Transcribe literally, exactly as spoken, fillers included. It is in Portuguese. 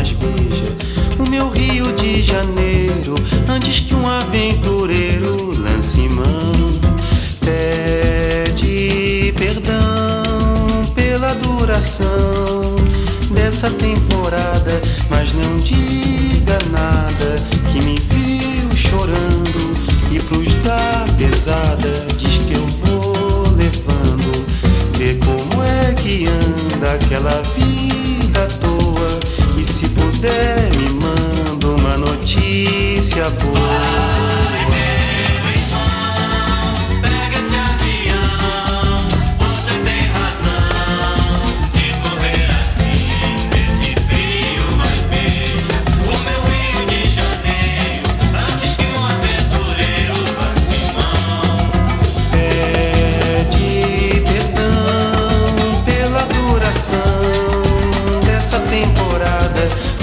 mas beija o meu Rio de Janeiro antes que um aventureiro lance mão. Pede perdão pela duração dessa temporada, mas não diga nada que me viu chorando e pros dar pesada diz que eu vou levando. Vê como é que anda aquela vida à toa e se puder me manda uma notícia boa. Temporada,